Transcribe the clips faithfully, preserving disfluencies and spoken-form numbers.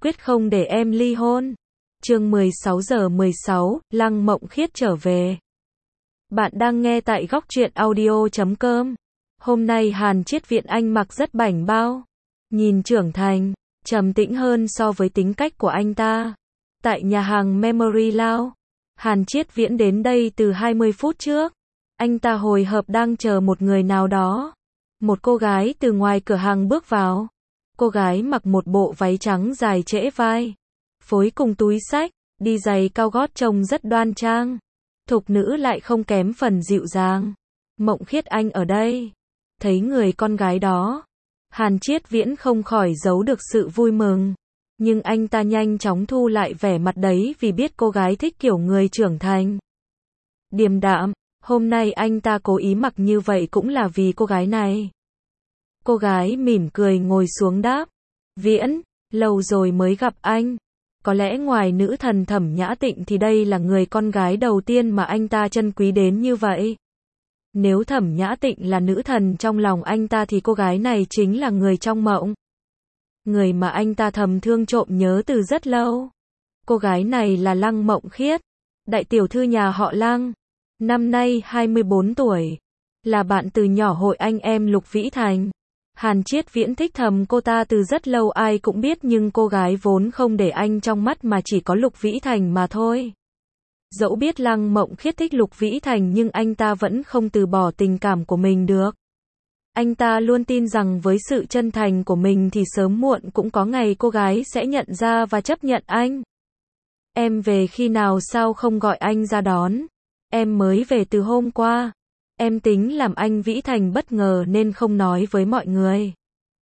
quyết không để em ly hôn. Chương mười sáu giờ mười sáu, Lăng Mộng Khiết trở về. Bạn đang nghe tại góc truyện audio chấm com. Hôm nay Hàn Triết Viễn anh mặc rất bảnh bao, nhìn trưởng thành, trầm tĩnh hơn so với tính cách của anh ta. Tại nhà hàng Memory Lounge, Hàn Triết Viễn đến đây từ hai mươi phút trước. Anh ta hồi hộp đang chờ một người nào đó. Một cô gái từ ngoài cửa hàng bước vào. Cô gái mặc một bộ váy trắng dài trễ vai, phối cùng túi xách, đi giày cao gót trông rất đoan trang. Thục nữ lại không kém phần dịu dàng. Mộng Khiết anh ở đây. Thấy người con gái đó, Hàn Triết Viễn không khỏi giấu được sự vui mừng. Nhưng anh ta nhanh chóng thu lại vẻ mặt đấy vì biết cô gái thích kiểu người trưởng thành. Điềm đạm, hôm nay anh ta cố ý mặc như vậy cũng là vì cô gái này. Cô gái mỉm cười ngồi xuống đáp. Viễn, lâu rồi mới gặp anh. Có lẽ ngoài nữ thần Thẩm Nhã Tịnh thì đây là người con gái đầu tiên mà anh ta trân quý đến như vậy. Nếu Thẩm Nhã Tịnh là nữ thần trong lòng anh ta thì cô gái này chính là người trong mộng. Người mà anh ta thầm thương trộm nhớ từ rất lâu. Cô gái này là Lăng Mộng Khiết, đại tiểu thư nhà họ Lăng. Năm nay hai mươi bốn tuổi. Là bạn từ nhỏ hội anh em Lục Vĩ Thành. Hàn Triết Viễn thích thầm cô ta từ rất lâu ai cũng biết nhưng cô gái vốn không để anh trong mắt mà chỉ có Lục Vĩ Thành mà thôi. Dẫu biết Lăng Mộng Khiết thích Lục Vĩ Thành nhưng anh ta vẫn không từ bỏ tình cảm của mình được. Anh ta luôn tin rằng với sự chân thành của mình thì sớm muộn cũng có ngày cô gái sẽ nhận ra và chấp nhận anh. Em về khi nào sao không gọi anh ra đón? Em mới về từ hôm qua. Em tính làm anh Vĩ Thành bất ngờ nên không nói với mọi người.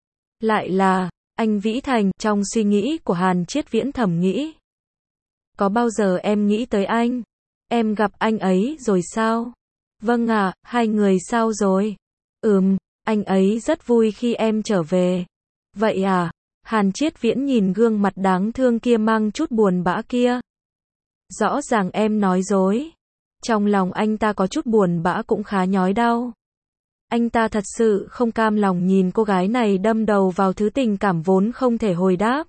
Lại là, anh Vĩ Thành, trong suy nghĩ của Hàn Triết Viễn thầm nghĩ. Có bao giờ em nghĩ tới anh? Em gặp anh ấy rồi sao? Vâng ạ, à, hai người sao rồi? Ừm, anh ấy rất vui khi em trở về. Vậy à? Hàn Triết Viễn nhìn gương mặt đáng thương kia mang chút buồn bã kia. Rõ ràng em nói dối. Trong lòng anh ta có chút buồn bã cũng khá nhói đau. Anh ta thật sự không cam lòng nhìn cô gái này đâm đầu vào thứ tình cảm vốn không thể hồi đáp.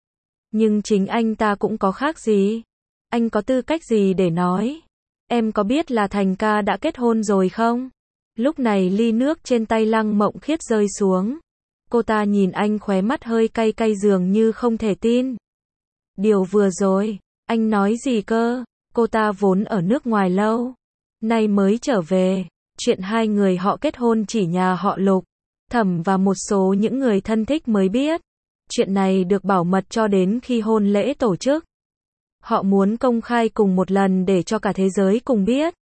Nhưng chính anh ta cũng có khác gì. Anh có tư cách gì để nói? Em có biết là Thành ca đã kết hôn rồi không? Lúc này ly nước trên tay Lăng Mộng Khiết rơi xuống. Cô ta nhìn anh khóe mắt hơi cay cay dường như không thể tin. Điều vừa rồi, anh nói gì cơ? Cô ta vốn ở nước ngoài lâu, nay mới trở về. Chuyện hai người họ kết hôn chỉ nhà họ Lục, Thẩm và một số những người thân thích mới biết. Chuyện này được bảo mật cho đến khi hôn lễ tổ chức. Họ muốn công khai cùng một lần để cho cả thế giới cùng biết.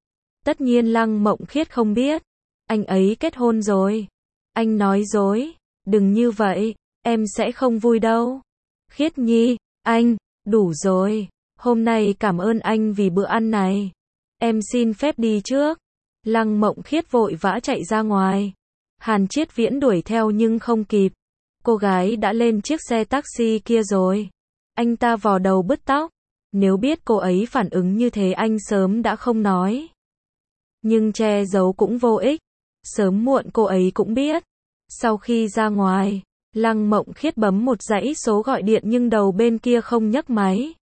Tất nhiên Lăng Mộng Khiết không biết. Anh ấy kết hôn rồi. Anh nói dối. Đừng như vậy, em sẽ không vui đâu. Khiết Nhi, anh, đủ rồi. Hôm nay cảm ơn anh vì bữa ăn này. Em xin phép đi trước. Lăng Mộng Khiết vội vã chạy ra ngoài. Hàn Triết Viễn đuổi theo nhưng không kịp. Cô gái đã lên chiếc xe taxi kia rồi. Anh ta vò đầu bứt tóc. Nếu biết cô ấy phản ứng như thế anh sớm đã không nói. Nhưng che giấu cũng vô ích. Sớm muộn cô ấy cũng biết. Sau khi ra ngoài, Lăng Mộng Khiết bấm một dãy số gọi điện nhưng đầu bên kia không nhấc máy.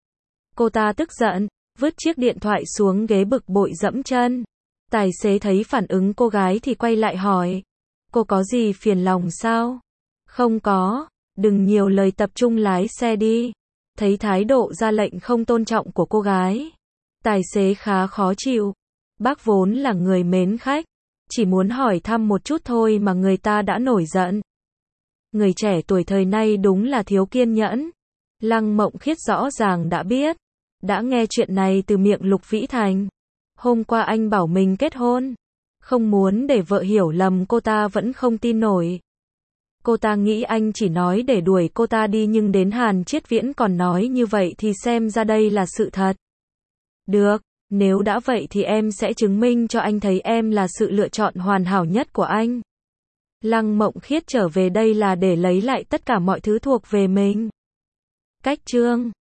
Cô ta tức giận, vứt chiếc điện thoại xuống ghế bực bội dẫm chân. Tài xế thấy phản ứng cô gái thì quay lại hỏi. Cô có gì phiền lòng sao? Không có, đừng nhiều lời tập trung lái xe đi. Thấy thái độ ra lệnh không tôn trọng của cô gái. Tài xế khá khó chịu. Bác vốn là người mến khách. Chỉ muốn hỏi thăm một chút thôi mà người ta đã nổi giận. Người trẻ tuổi thời nay đúng là thiếu kiên nhẫn. Lăng Mộng Khiết rõ ràng đã biết. Đã nghe chuyện này từ miệng Lục Vĩ Thành. Hôm qua anh bảo mình kết hôn. Không muốn để vợ hiểu lầm cô ta vẫn không tin nổi. Cô ta nghĩ anh chỉ nói để đuổi cô ta đi nhưng đến Hàn Triết Viễn còn nói như vậy thì xem ra đây là sự thật. Được, nếu đã vậy thì em sẽ chứng minh cho anh thấy em là sự lựa chọn hoàn hảo nhất của anh. Lăng Mộng Khiết trở về đây là để lấy lại tất cả mọi thứ thuộc về mình. Cách chương